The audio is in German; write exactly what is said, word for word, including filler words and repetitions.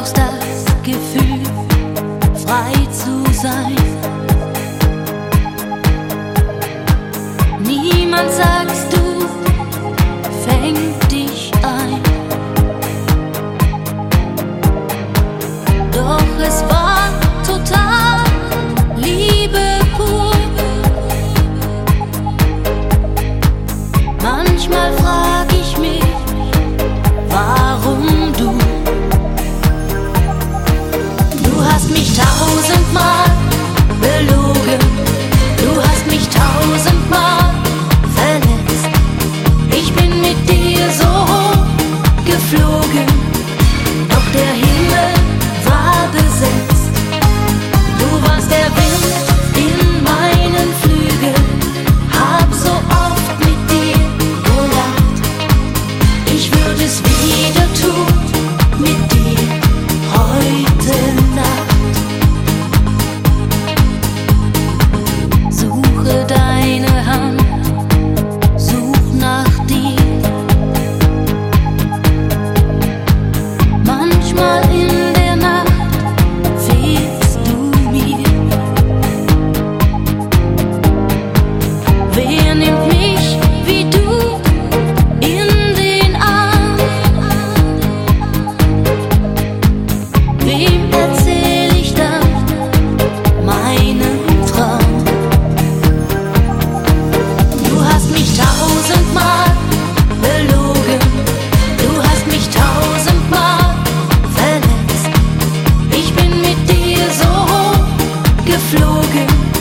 brauchst das Gefühl, frei zu sein. Niemand, sagst du, fängt dich ein. Doch es war total Liebe pur. Manchmal frag ich mich, warum du? Du hast mich tausendmal belogen, du hast mich tausendmal verletzt. Ich bin mit dir so hoch geflogen, doch der Himmel war besetzt. Du warst der Wind in meinen Flügeln, hab so oft mit dir gelacht. Ich würde es wieder tun mit dir heute Nacht. Suche deine Hand, such nach dir. Manchmal in der Nacht fehlst du mir. Wer nimmt mich wie du in den Arm? Wem erzähl ich dann meinen Traum? Du hast mich tausendmal belogen, du hast mich tausendmal verletzt. Ich bin mit dir so hoch geflogen,